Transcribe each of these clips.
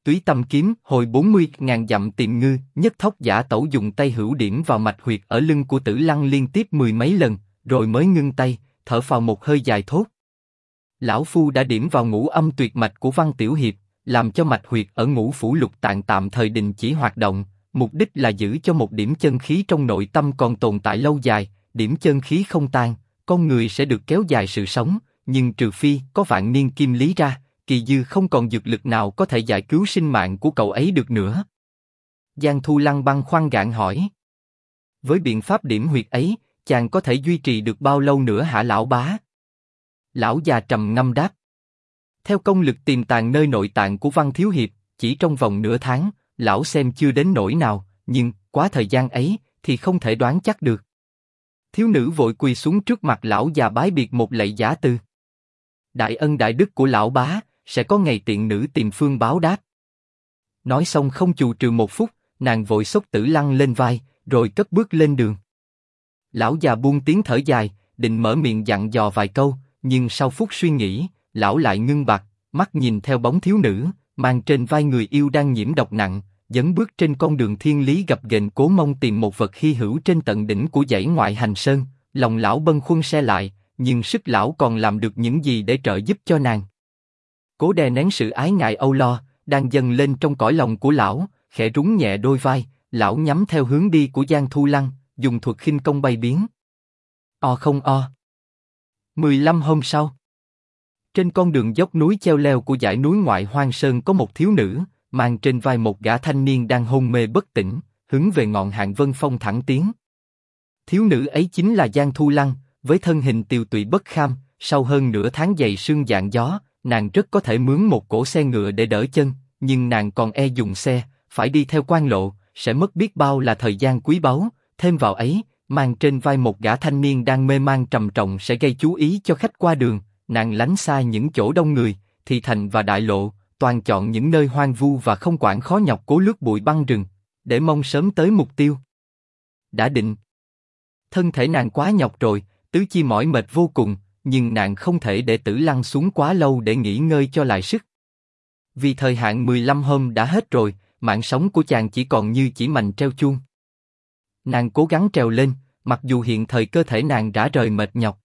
Túy tâm kiếm, hồi 40.000 dặm tìm ngư, nhất thóc giả tẩu dùng tay hữu điểm vào mạch huyệt ở lưng của Tử Lăng liên tiếp 10 mấy lần, rồi mới ngưng tay, thở phào một hơi dài thốt. Lão Phu đã điểm vào ngũ âm tuyệt mạch của Văn Tiểu Hiệp, làm cho mạch huyệt ở ngũ phủ lục tạng tạm thời đình chỉ hoạt động, mục đích là giữ cho một điểm chân khí trong nội tâm còn tồn tại lâu dài, điểm chân khí không tan, con người sẽ được kéo dài sự sống, nhưng trừ phi có vạn niên kim lý ra, kỳ dư không còn dược lực nào có thể giải cứu sinh mạng của cậu ấy được nữa. Giang Thu Lăng băn khoăn gạn hỏi. Với biện pháp điểm huyệt ấy, chàng có thể duy trì được bao lâu nữa hả lão bá? Lão già trầm ngâm đáp. Theo công lực tiềm tàng nơi nội tạng của Văn Thiếu Hiệp, chỉ trong vòng nửa tháng, lão xem chưa đến nỗi nào, nhưng quá thời gian ấy thì không thể đoán chắc được. Thiếu nữ vội quỳ xuống trước mặt lão già bái biệt một lạy giả từ. Đại ân đại đức của lão bá, sẽ có ngày tiện nữ tìm phương báo đáp. Nói xong không chù trừ một phút, nàng vội xốc Tử Lăng lên vai, rồi cất bước lên đường. Lão già buông tiếng thở dài, định mở miệng dặn dò vài câu, nhưng sau phút suy nghĩ, lão lại ngưng bặt, mắt nhìn theo bóng thiếu nữ, mang trên vai người yêu đang nhiễm độc nặng, dấn bước trên con đường thiên lý gập ghềnh cố mong tìm một vật hy hữu trên tận đỉnh của dãy ngoại hành sơn. Lòng lão bâng khuâng se lại, nhưng sức lão còn làm được những gì để trợ giúp cho nàng? Cố đè nén sự ái ngại âu lo đang dâng lên trong cõi lòng của lão, khẽ rúng nhẹ đôi vai, lão nhắm theo hướng đi của Giang Thu Lăng, dùng thuật khinh công bay biến. O không o. 15 hôm sau, trên con đường dốc núi cheo leo của dãy núi ngoại hoang sơn có một thiếu nữ, mang trên vai một gã thanh niên đang hôn mê bất tỉnh, hướng về ngọn Hạng Vân Phong thẳng tiến. Thiếu nữ ấy chính là Giang Thu Lăng, với thân hình tiều tụy bất kham, sau hơn nửa tháng dày sương dạng gió, nàng rất có thể mướn một cỗ xe ngựa để đỡ chân, nhưng nàng còn e dùng xe, phải đi theo quan lộ, sẽ mất biết bao là thời gian quý báu, thêm vào ấy, mang trên vai một gã thanh niên đang mê man trầm trọng sẽ gây chú ý cho khách qua đường, nàng lánh xa những chỗ đông người, thị thành và đại lộ, toàn chọn những nơi hoang vu và không quản khó nhọc cố lướt bụi băng rừng, để mong sớm tới mục tiêu. Đã định. Thân thể nàng quá nhọc rồi, tứ chi mỏi mệt vô cùng, nhưng nàng không thể để Tử Lăng xuống quá lâu để nghỉ ngơi cho lại sức. Vì thời hạn 15 hôm đã hết rồi, mạng sống của chàng chỉ còn như chỉ mành treo chuông. Nàng cố gắng trèo lên, mặc dù hiện thời cơ thể nàng rã rời mệt nhọc.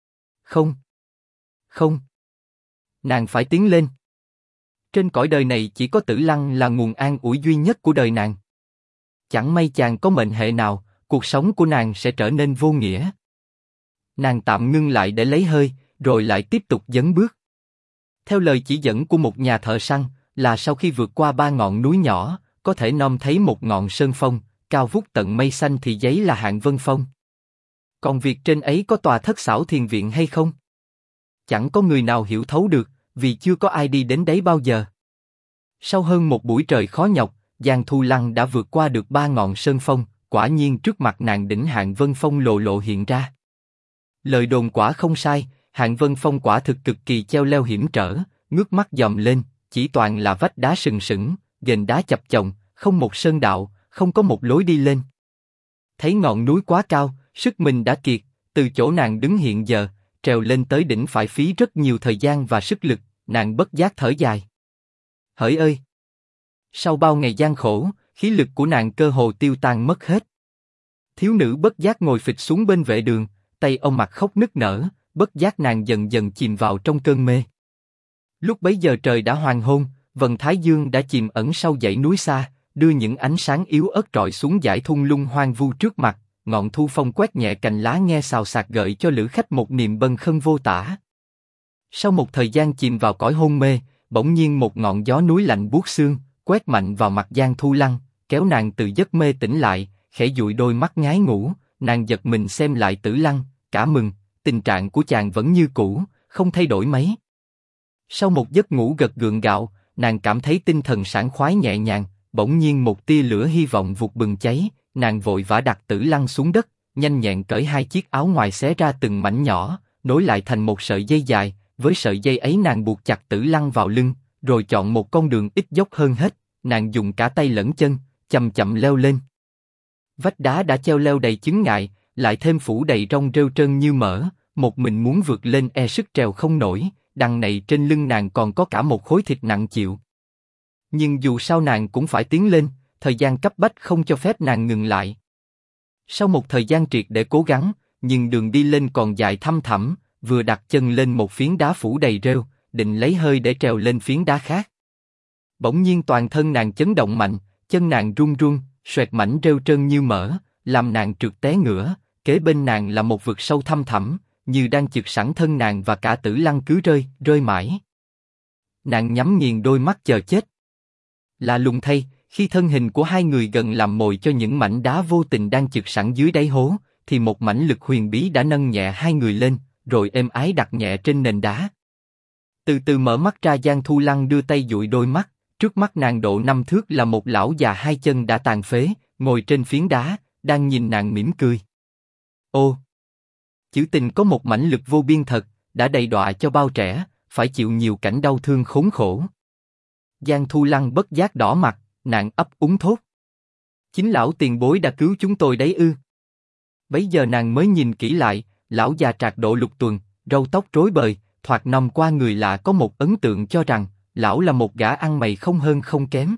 Không. Nàng phải tiến lên. Trên cõi đời này chỉ có Tử Lăng là nguồn an ủi duy nhất của đời nàng. Chẳng may chàng có mệnh hệ nào, cuộc sống của nàng sẽ trở nên vô nghĩa. Nàng tạm ngưng lại để lấy hơi, rồi lại tiếp tục dấn bước. Theo lời chỉ dẫn của một nhà thợ săn, là sau khi vượt qua 3 ngọn núi nhỏ, có thể nom thấy một ngọn sơn phong, cao vút tận mây xanh thì giấy là Hạng Vân Phong. Còn việc trên ấy có tòa thất xảo thiền viện hay không? Chẳng có người nào hiểu thấu được, vì chưa có ai đi đến đấy bao giờ. Sau hơn một buổi trời khó nhọc, Giang Thu Lăng đã vượt qua được 3 ngọn sơn phong, quả nhiên trước mặt nàng đỉnh Hạng Vân Phong lộ lộ hiện ra. Lời đồn quả không sai, Hạng Vân Phong quả thực cực kỳ cheo leo hiểm trở, ngước mắt dòm lên, chỉ toàn là vách đá sừng sững, ghềnh đá chập chồng, không một sơn đạo, không có một lối đi lên. Thấy ngọn núi quá cao, sức mình đã kiệt, từ chỗ nàng đứng hiện giờ, trèo lên tới đỉnh phải phí rất nhiều thời gian và sức lực, nàng bất giác thở dài. Hỡi ơi! Sau bao ngày gian khổ, khí lực của nàng cơ hồ tiêu tan mất hết. Thiếu nữ bất giác ngồi phịch xuống bên vệ đường, tay ôm mặt khóc nức nở, bất giác nàng dần dần chìm vào trong cơn mê. Lúc bấy giờ trời đã hoàng hôn, vầng thái dương đã chìm ẩn sau dãy núi xa, đưa những ánh sáng yếu ớt rọi xuống dải thung lũng hoang vu trước mặt, ngọn thu phong quét nhẹ cành lá nghe xào xạc gợi cho lữ khách một niềm bâng khuâng vô tả. Sau một thời gian chìm vào cõi hôn mê, bỗng nhiên một ngọn gió núi lạnh buốt xương, quét mạnh vào mặt Giang Thu Lăng, kéo nàng từ giấc mê tỉnh lại, khẽ dụi đôi mắt ngái ngủ, nàng giật mình xem lại Tử Lăng, cả mừng, tình trạng của chàng vẫn như cũ, không thay đổi mấy. Sau một giấc ngủ gật gượng gạo, nàng cảm thấy tinh thần sảng khoái nhẹ nhàng, bỗng nhiên một tia lửa hy vọng vụt bừng cháy, nàng vội vã đặt Tử Lăng xuống đất, nhanh nhẹn cởi 2 chiếc áo ngoài xé ra từng mảnh nhỏ, nối lại thành một sợi dây dài, với sợi dây ấy nàng buộc chặt Tử Lăng vào lưng, rồi chọn một con đường ít dốc hơn hết, nàng dùng cả tay lẫn chân, chậm chậm leo lên. Vách đá đã treo leo đầy chướng ngại, lại thêm phủ đầy rong rêu trơn như mỡ, một mình muốn vượt lên e sức trèo không nổi, đằng này trên lưng nàng còn có cả một khối thịt nặng chịu. Nhưng dù sao nàng cũng phải tiến lên, thời gian cấp bách không cho phép nàng ngừng lại. Sau một thời gian triệt để cố gắng, nhưng đường đi lên còn dài thăm thẳm, vừa đặt chân lên một phiến đá phủ đầy rêu, định lấy hơi để trèo lên phiến đá khác. Bỗng nhiên toàn thân nàng chấn động mạnh, chân nàng run run, xoẹt mảnh rêu trơn như mỡ, làm nàng trượt té ngửa. Kế bên nàng là một vực sâu thăm thẳm, như đang chực sẵn thân nàng và cả Tử Lăng cứ rơi mãi. Nàng nhắm nghiền đôi mắt chờ chết. Lạ lùng thay, khi thân hình của hai người gần làm mồi cho những mảnh đá vô tình đang chực sẵn dưới đáy hố, thì một mãnh lực huyền bí đã nâng nhẹ hai người lên, rồi êm ái đặt nhẹ trên nền đá. Từ từ mở mắt ra, Giang Thu Lăng đưa tay dụi đôi mắt, trước mắt nàng độ 5 thước là một lão già hai chân đã tàn phế, ngồi trên phiến đá, đang nhìn nàng mỉm cười. Ô! Chữ tình có một mãnh lực vô biên thật, đã đầy đọa cho bao trẻ, phải chịu nhiều cảnh đau thương khốn khổ. Giang Thu Lăng bất giác đỏ mặt, nàng ấp úng thốt. Chính lão tiền bối đã cứu chúng tôi đấy ư? Bấy giờ nàng mới nhìn kỹ lại, lão già trạc độ lục tuần, râu tóc rối bời, thoạt nằm qua người lạ có một ấn tượng cho rằng, lão là một gã ăn mày không hơn không kém.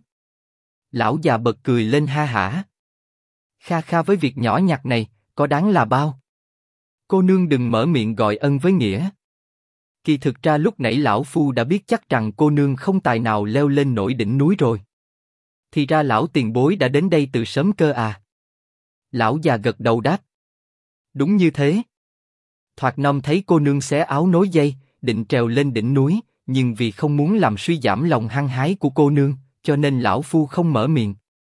Lão già bật cười lên ha hả. Kha kha, với việc nhỏ nhặt này, có đáng là bao? Cô nương đừng mở miệng gọi ân với nghĩa. Kỳ thực ra lúc nãy lão phu đã biết chắc rằng cô nương không tài nào leo lên nổi đỉnh núi rồi. Thì ra lão tiền bối đã đến đây từ sớm cơ à? Lão già gật đầu đáp. Đúng như thế. Thoạt năm thấy cô nương xé áo nối dây, định trèo lên đỉnh núi, nhưng vì không muốn làm suy giảm lòng hăng hái của cô nương, cho nên lão phu không mở miệng.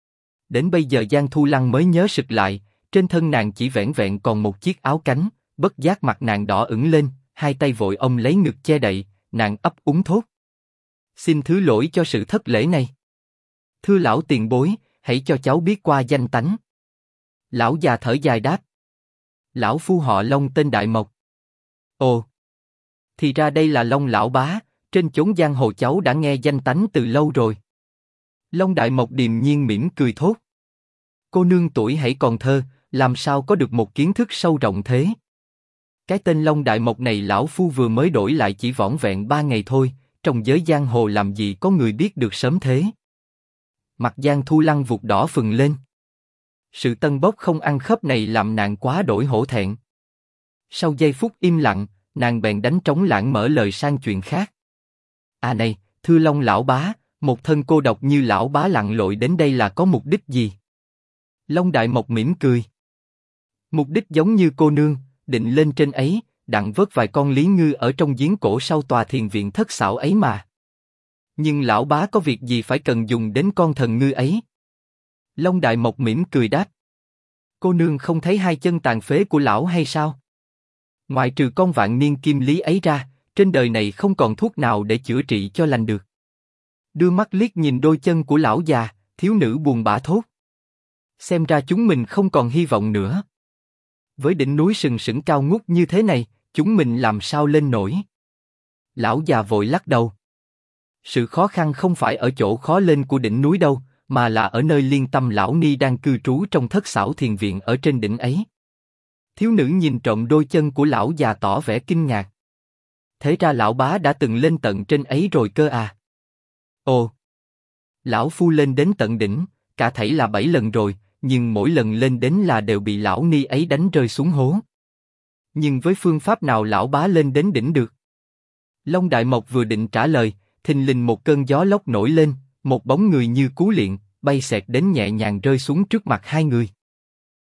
Đến bây giờ Giang Thu Lăng mới nhớ sực lại, trên thân nàng chỉ vẻn vẹn còn một chiếc áo cánh, bất giác mặt nàng đỏ ửng lên, hai tay vội ôm lấy ngực che đậy, nàng ấp úng thốt. Xin thứ lỗi cho sự thất lễ này. Thưa lão tiền bối, hãy cho cháu biết qua danh tánh. Lão già thở dài đáp. Lão phu họ Long tên Đại Mộc. Ồ! Thì ra đây là Long lão bá, trên chốn giang hồ cháu đã nghe danh tánh từ lâu rồi. Long Đại Mộc điềm nhiên mỉm cười thốt. Cô nương tuổi hãy còn thơ, làm sao có được một kiến thức sâu rộng thế? Cái tên Long Đại Mộc này lão phu vừa mới đổi lại chỉ vỏn vẹn 3 ngày thôi, trong giới giang hồ làm gì có người biết được sớm thế. Mặt Giang Thu Lăng vụt đỏ phừng lên. Sự tân bốc không ăn khớp này làm nàng quá đổi hổ thẹn. Sau giây phút im lặng, nàng bèn đánh trống lãng mở lời sang chuyện khác. À này, thưa Long lão bá, một thân cô độc như lão bá lặn lội đến đây là có mục đích gì? Long Đại Mộc mỉm cười. Mục đích giống như cô nương, định lên trên ấy, đặng vớt vài con lý ngư ở trong giếng cổ sau tòa thiền viện thất xảo ấy mà. Nhưng lão bá có việc gì phải cần dùng đến con thần ngư ấy? Long Đại Mộc mỉm cười đáp. Cô nương không thấy hai chân tàn phế của lão hay sao? Ngoại trừ con vạn niên kim lý ấy ra, trên đời này không còn thuốc nào để chữa trị cho lành được. Đưa mắt liếc nhìn đôi chân của lão già, thiếu nữ buồn bã thốt. Xem ra chúng mình không còn hy vọng nữa. Với đỉnh núi sừng sững cao ngút như thế này, chúng mình làm sao lên nổi? Lão già vội lắc đầu. Sự khó khăn không phải ở chỗ khó lên của đỉnh núi đâu, mà là ở nơi Liên Tâm lão ni đang cư trú trong thất xảo thiền viện ở trên đỉnh ấy. Thiếu nữ nhìn trộm đôi chân của lão già tỏ vẻ kinh ngạc. Thế ra lão bá đã từng lên tận trên ấy rồi cơ à? Ồ! Lão phu lên đến tận đỉnh, cả thảy là 7 lần rồi, nhưng mỗi lần lên đến là đều bị lão ni ấy đánh rơi xuống hố. Nhưng với phương pháp nào lão bá lên đến đỉnh được? Long Đại Mộc vừa định trả lời, thình lình một cơn gió lốc nổi lên, một bóng người như cú liệng, bay xẹt đến nhẹ nhàng rơi xuống trước mặt hai người.